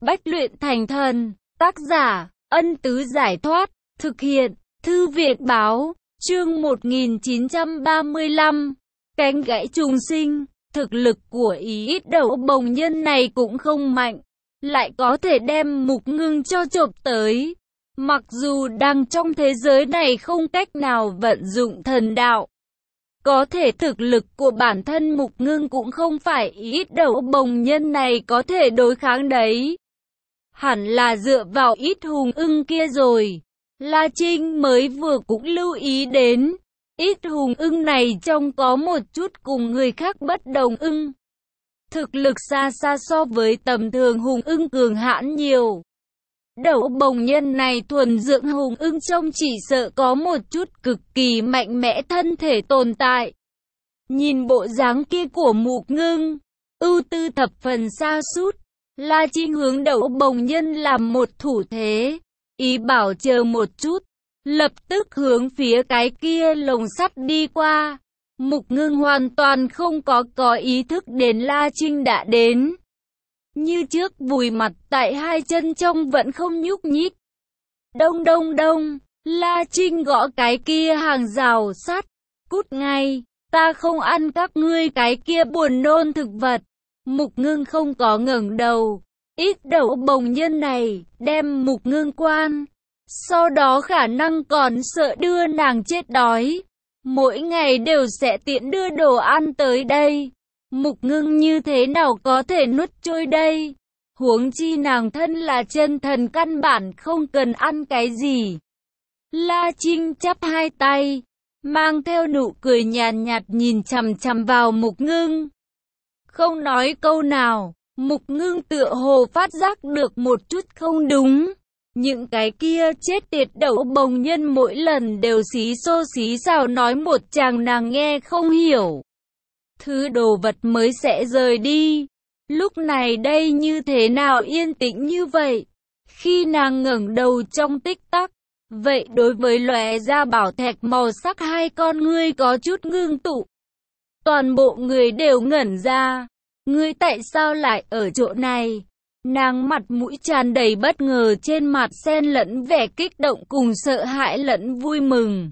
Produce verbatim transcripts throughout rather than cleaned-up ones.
Bách luyện thành thần. Tác giả, Ân Tứ Giải Thoát. Thực hiện, Thư viện Báo. Chương một nghìn chín trăm ba mươi lăm. Cánh gãy trùng sinh. Thực lực của ý ít đầu bồng nhân này cũng không mạnh, lại có thể đem Mục Ngưng cho chộp tới. Mặc dù đang trong thế giới này không cách nào vận dụng thần đạo, có thể thực lực của bản thân Mục Ngưng cũng không phải ít đầu bồng nhân này có thể đối kháng đấy. Hẳn là dựa vào ít hùng ưng kia rồi. La Trinh mới vừa cũng lưu ý đến, ít hùng ưng này trông có một chút cùng người khác bất đồng ưng. Thực lực xa xa so với tầm thường hùng ưng cường hãn nhiều. Đầu bồng nhân này thuần dưỡng hùng ưng trông chỉ sợ có một chút cực kỳ mạnh mẽ thân thể tồn tại. Nhìn bộ dáng kia của Mục Ngưng, ưu tư thập phần sa sút. La Trinh hướng đầu bồng nhân làm một thủ thế, ý bảo chờ một chút, lập tức hướng phía cái kia lồng sắt đi qua. Mục Ngưng hoàn toàn không có có ý thức đến La Trinh đã đến. Như trước vùi mặt tại hai chân trông vẫn không nhúc nhích. Đông đông đông, La Trinh gõ cái kia hàng rào sắt. Cút ngay, ta không ăn các ngươi cái kia buồn nôn thực vật. Mục Ngưng không có ngẩng đầu. Ít đầu bồng nhân này đem Mục Ngưng quan, sau đó khả năng còn sợ đưa nàng chết đói. Mỗi ngày đều sẽ tiện đưa đồ ăn tới đây. Mục Ngưng như thế nào có thể nuốt trôi đây? Huống chi nàng thân là chân thần căn bản không cần ăn cái gì. La Trinh chắp hai tay, mang theo nụ cười nhàn nhạt nhìn chằm chằm vào Mục Ngưng. Không nói câu nào, Mục Ngưng tựa hồ phát giác được một chút không đúng. Những cái kia chết tiệt đầu bồng nhân mỗi lần đều xí xô xí xào nói một chàng nàng nghe không hiểu. Thứ đồ vật mới sẽ rời đi. Lúc này đây như thế nào yên tĩnh như vậy? Khi nàng ngẩng đầu trong tích tắc, vậy đối với lóe ra bảo thạch màu sắc hai con ngươi có chút ngưng tụ. Toàn bộ người đều ngẩn ra. Ngươi tại sao lại ở chỗ này? Nàng mặt mũi tràn đầy bất ngờ, trên mặt xen lẫn vẻ kích động cùng sợ hãi lẫn vui mừng.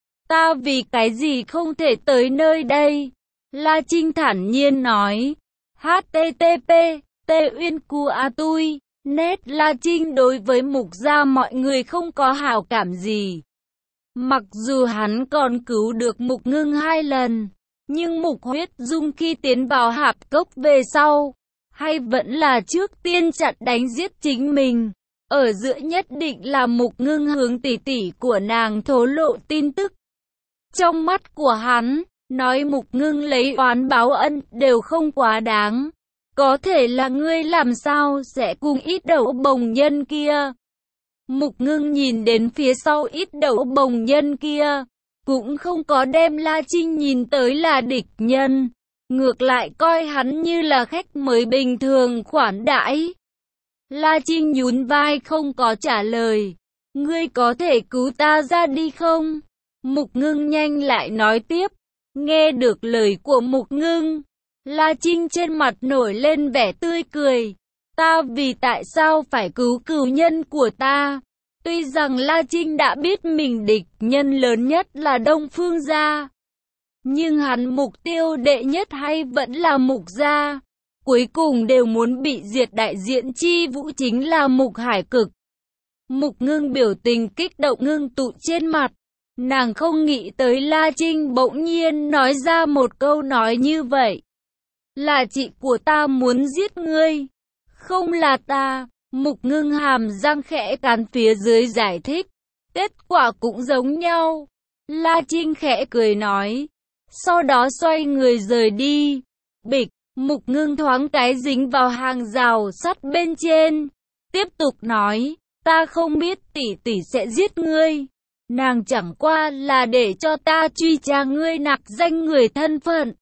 Ta vì cái gì không thể tới nơi đây? La Trinh thản nhiên nói. hát tê tê pê, Tê Uyên Cu A Tui. Nét La Trinh đối với Mục gia mọi người không có hảo cảm gì. Mặc dù hắn còn cứu được Mục Ngưng hai lần, nhưng Mục Huyết Dung khi tiến vào hạp cốc về sau, hay vẫn là trước tiên chặn đánh giết chính mình. Ở giữa nhất định là Mục Ngưng hướng tỷ tỷ của nàng thổ lộ tin tức. Trong mắt của hắn, nói Mục Ngưng lấy oán báo ân đều không quá đáng. Có thể là ngươi làm sao sẽ cùng ít đầu bồng nhân kia. Mục Ngưng nhìn đến phía sau ít đầu bồng nhân kia, cũng không có đem La Trinh nhìn tới là địch nhân. Ngược lại coi hắn như là khách mới bình thường khoản đãi. La Trinh nhún vai không có trả lời. Ngươi có thể cứu ta ra đi không? Mục Ngưng nhanh lại nói tiếp. Nghe được lời của Mục Ngưng, La Trinh trên mặt nổi lên vẻ tươi cười. Ta vì tại sao phải cứu cừu nhân của ta? Tuy rằng La Trinh đã biết mình địch nhân lớn nhất là Đông Phương gia, nhưng hắn mục tiêu đệ nhất hay vẫn là Mục gia. Cuối cùng đều muốn bị diệt, đại diện chi vũ chính là Mục Hải Cực. Mục Ngưng biểu tình kích động ngưng tụ trên mặt. Nàng không nghĩ tới La Trinh bỗng nhiên nói ra một câu nói như vậy. Là chị của ta muốn giết ngươi, không là ta. Mục Ngưng hàm răng khẽ cắn phía dưới giải thích. Kết quả cũng giống nhau. La Trinh khẽ cười nói. Sau đó xoay người rời đi. Bịch, Mục Ngưng thoáng cái dính vào hàng rào sắt bên trên. Tiếp tục nói. Ta không biết tỷ tỷ sẽ giết ngươi. Nàng chẳng qua là để cho ta truy tra ngươi nặc danh người thân phận.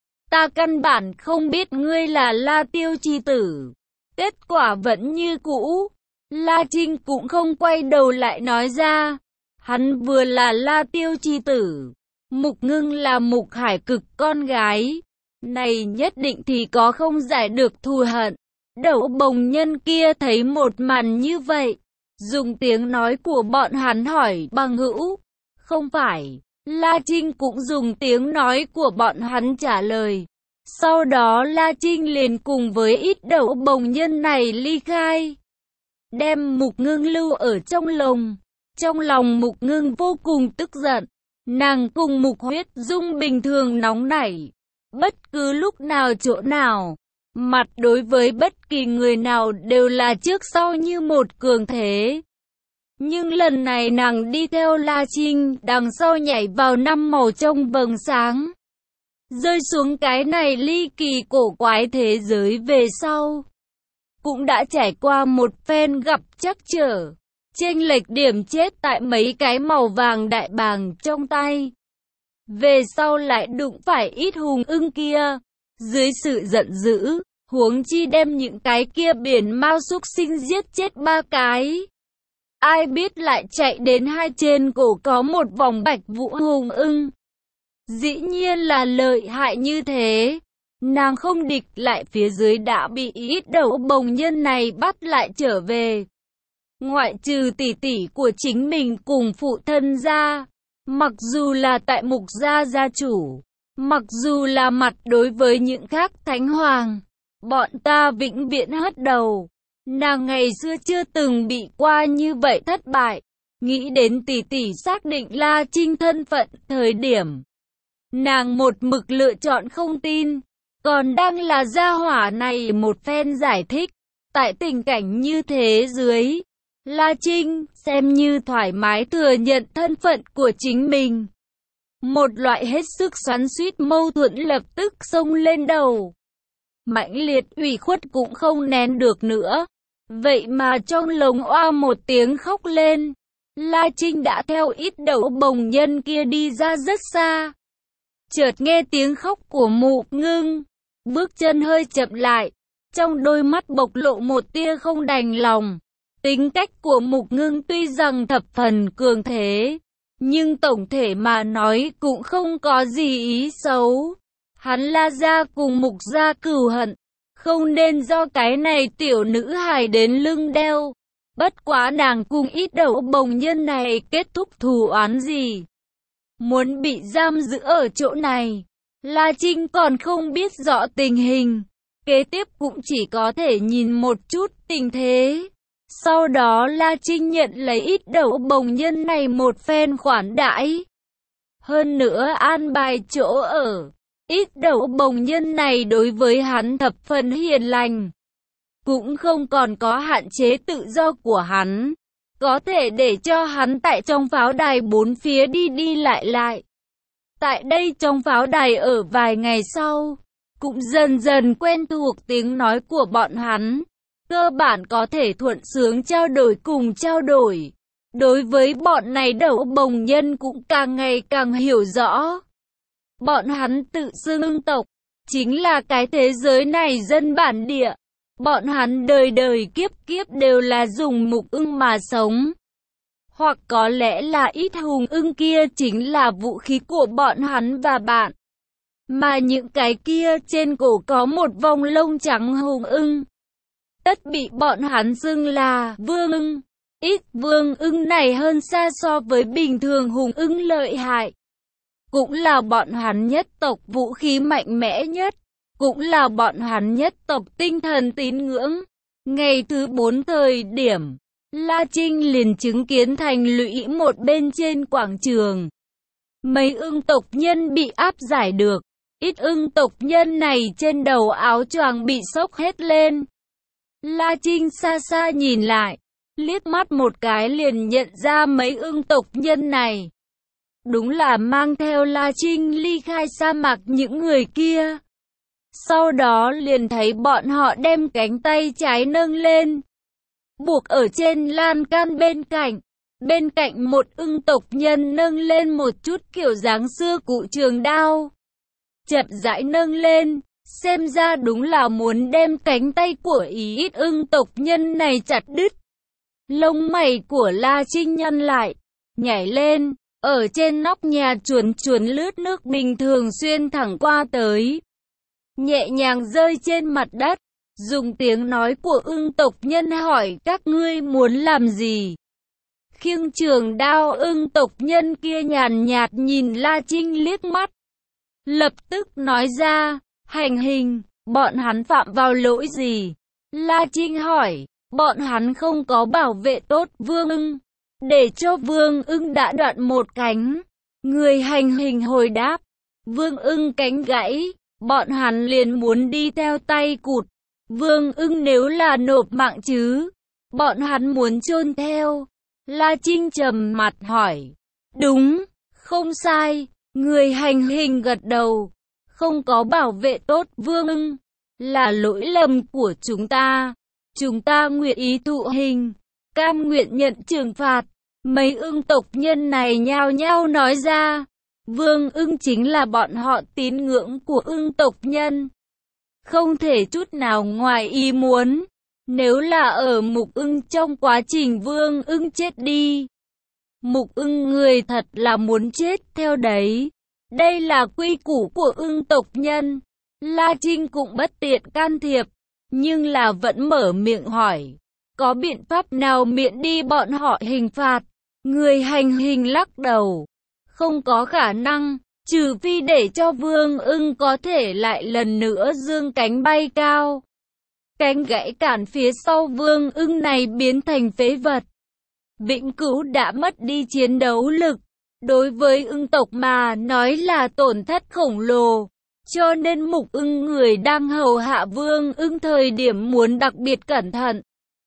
Ta căn bản không biết ngươi là La Tiêu chi tử. Kết quả vẫn như cũ. La Trinh cũng không quay đầu lại nói ra. Hắn vừa là La Tiêu chi tử, Mục Ngưng là Mục Hải Cực con gái. Này nhất định thì có không giải được thù hận. Đẩu bồng nhân kia thấy một màn như vậy, dùng tiếng nói của bọn hắn hỏi bằng hữu. Không phải. La Trinh cũng dùng tiếng nói của bọn hắn trả lời. Sau đó La Trinh liền cùng với ít đẩu bồng nhân này ly khai, đem Mục Ngưng lưu ở trong lồng. Trong lòng Mục Ngưng vô cùng tức giận. Nàng cùng Mục Huyết Dung bình thường nóng nảy, bất cứ lúc nào chỗ nào, mặt đối với bất kỳ người nào đều là trước sau như một cường thế. Nhưng lần này nàng đi theo La Trinh, đằng sau nhảy vào năm màu trong vầng sáng, rơi xuống cái này ly kỳ cổ quái thế giới về sau. Cũng đã trải qua một phen gặp trắc trở, chênh lệch điểm chết tại mấy cái màu vàng đại bàng trong tay. Về sau lại đụng phải ít hùng ưng kia, dưới sự giận dữ, huống chi đem những cái kia biển mao súc sinh giết chết ba cái. Ai biết lại chạy đến hai trên cổ có một vòng bạch vũ hùng ưng. Dĩ nhiên là lợi hại như thế. Nàng không địch lại phía dưới đã bị ít đẩu bồng nhân này bắt lại trở về. Ngoại trừ tỷ tỷ của chính mình cùng phụ thân ra, mặc dù là tại Mục gia gia chủ, mặc dù là mặt đối với những khác thánh hoàng, bọn ta vĩnh viễn hất đầu. Nàng ngày xưa chưa từng bị qua như vậy thất bại. Nghĩ đến tỷ tỷ xác định La Trinh thân phận thời điểm, nàng một mực lựa chọn không tin. Còn đang là gia hỏa này một phen giải thích. Tại tình cảnh như thế dưới, La Trinh xem như thoải mái thừa nhận thân phận của chính mình. Một loại hết sức xoắn xuýt mâu thuẫn lập tức xông lên đầu. Mãnh liệt ủy khuất cũng không nén được nữa. Vậy mà trong lồng oa một tiếng khóc lên. La Trinh đã theo ít đẩu bồng nhân kia đi ra rất xa. Chợt nghe tiếng khóc của Mục Ngưng, bước chân hơi chậm lại, trong đôi mắt bộc lộ một tia không đành lòng. Tính cách của Mục Ngưng tuy rằng thập phần cường thế, nhưng tổng thể mà nói cũng không có gì ý xấu. Hắn La gia cùng Mục gia cừu hận, không nên do cái này tiểu nữ hài đến lưng đeo. Bất quá nàng cùng ít đẩu bồng nhân này kết thúc thù oán gì, muốn bị giam giữ ở chỗ này. La Trinh còn không biết rõ tình hình, kế tiếp cũng chỉ có thể nhìn một chút tình thế. Sau đó La Trinh nhận lấy ít đẩu bồng nhân này một phen khoản đãi. Hơn nữa an bài chỗ ở. Ít đẩu bồng nhân này đối với hắn thập phần hiền lành, cũng không còn có hạn chế tự do của hắn, có thể để cho hắn tại trong pháo đài bốn phía đi đi lại lại. Tại đây trong pháo đài ở vài ngày sau, cũng dần dần quen thuộc tiếng nói của bọn hắn, cơ bản có thể thuận sướng trao đổi cùng trao đổi. Đối với bọn này đẩu bồng nhân cũng càng ngày càng hiểu rõ. Bọn hắn tự xưng ưng tộc, chính là cái thế giới này dân bản địa. Bọn hắn đời đời kiếp kiếp đều là dùng mục ưng mà sống. Hoặc có lẽ là ít hùng ưng kia chính là vũ khí của bọn hắn và bạn. Mà những cái kia trên cổ có một vòng lông trắng hùng ưng, tất bị bọn hắn xưng là vương ưng. Ít vương ưng này hơn xa so với bình thường hùng ưng lợi hại. Cũng là bọn hắn nhất tộc vũ khí mạnh mẽ nhất. Cũng là bọn hắn nhất tộc tinh thần tín ngưỡng. Ngày thứ bốn thời điểm, La Trinh liền chứng kiến thành lũy một bên trên quảng trường. Mấy ưng tộc nhân bị áp giải được. Ít ưng tộc nhân này trên đầu áo choàng bị xốc hết lên. La Trinh xa xa nhìn lại, liếc mắt một cái liền nhận ra mấy ưng tộc nhân này. Đúng là mang theo La Trinh ly khai sa mạc những người kia. Sau đó liền thấy bọn họ đem cánh tay trái nâng lên, buộc ở trên lan can bên cạnh. Bên cạnh một ưng tộc nhân nâng lên một chút kiểu dáng xưa cụ trường đao, chậm rãi nâng lên, xem ra đúng là muốn đem cánh tay của ý ít ưng tộc nhân này chặt đứt. Lông mày của La Trinh nhăn lại, nhảy lên, ở trên nóc nhà chuồn chuồn lướt nước bình thường xuyên thẳng qua tới, nhẹ nhàng rơi trên mặt đất, dùng tiếng nói của ưng tộc nhân hỏi các ngươi muốn làm gì. Khiêng trường đao ưng tộc nhân kia nhàn nhạt nhìn La Trinh liếc mắt. Lập tức nói ra, hành hình, bọn hắn phạm vào lỗi gì? La Trinh hỏi, bọn hắn không có bảo vệ tốt Vương ưng, để cho Vương ưng đã đoạn một cánh. Người hành hình hồi đáp, Vương ưng cánh gãy, bọn hắn liền muốn đi theo tay cụt. Vương ưng nếu là nộp mạng chứ, bọn hắn muốn chôn theo. La Trinh trầm mặt hỏi, đúng, không sai. Người hành hình gật đầu, không có bảo vệ tốt Vương ưng, là lỗi lầm của chúng ta. Chúng ta nguyện ý thụ hình, cam nguyện nhận trừng phạt. Mấy ưng tộc nhân này nhao nhao nói ra, Vương ưng chính là bọn họ tín ngưỡng của ưng tộc nhân. Không thể chút nào ngoài ý muốn, nếu là ở Mục ưng trong quá trình Vương ưng chết đi. Mục ưng người thật là muốn chết theo đấy. Đây là quy củ của ưng tộc nhân. La Trinh cũng bất tiện can thiệp, nhưng là vẫn mở miệng hỏi, có biện pháp nào miễn đi bọn họ hình phạt? Người hành hình lắc đầu, không có khả năng, trừ phi để cho Vương ưng có thể lại lần nữa dương cánh bay cao. Cánh gãy cản phía sau Vương ưng này biến thành phế vật, vĩnh cửu đã mất đi chiến đấu lực. Đối với ưng tộc mà nói là tổn thất khổng lồ, cho nên Mục ưng người đang hầu hạ Vương ưng thời điểm muốn đặc biệt cẩn thận,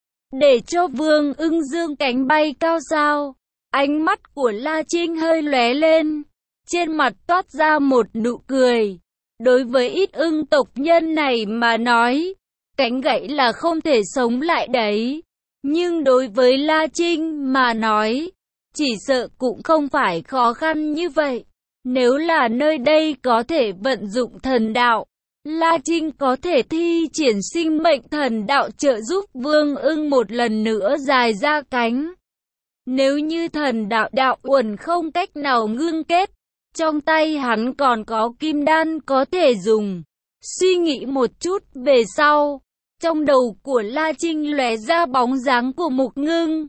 để cho Vương ưng dương cánh bay cao sao. Ánh mắt của La Trinh hơi lóe lên, trên mặt toát ra một nụ cười. Đối với ít ưng tộc nhân này mà nói, cánh gãy là không thể sống lại đấy. Nhưng đối với La Trinh mà nói, chỉ sợ cũng không phải khó khăn như vậy. Nếu là nơi đây có thể vận dụng thần đạo, La Trinh có thể thi triển sinh mệnh thần đạo trợ giúp Vương ưng một lần nữa dài ra cánh. Nếu như thần đạo đạo uẩn không cách nào ngưng kết, trong tay hắn còn có kim đan có thể dùng. Suy nghĩ một chút về sau, trong đầu của La Trinh lóe ra bóng dáng của Mục Ngưng.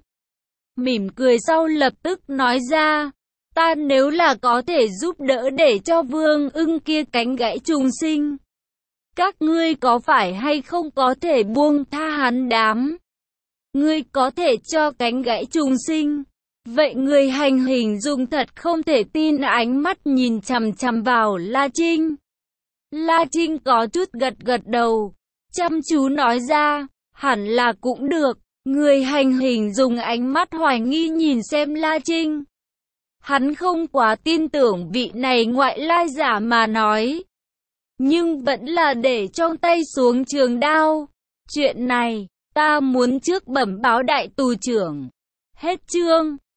Mỉm cười sau lập tức nói ra, ta nếu là có thể giúp đỡ để cho Vương ưng kia cánh gãy trùng sinh, các ngươi có phải hay không có thể buông tha hắn đám? Ngươi có thể cho cánh gãy trùng sinh. Vậy người hành hình dùng thật không thể tin ánh mắt nhìn chằm chằm vào La Trinh. La Trinh có chút gật gật đầu, chăm chú nói ra, hẳn là cũng được. Người hành hình dùng ánh mắt hoài nghi nhìn xem La Trinh. Hắn không quá tin tưởng vị này ngoại lai giả mà nói, nhưng vẫn là để trong tay xuống trường đao. Chuyện này, ta muốn trước bẩm báo đại tù trưởng. Hết chương.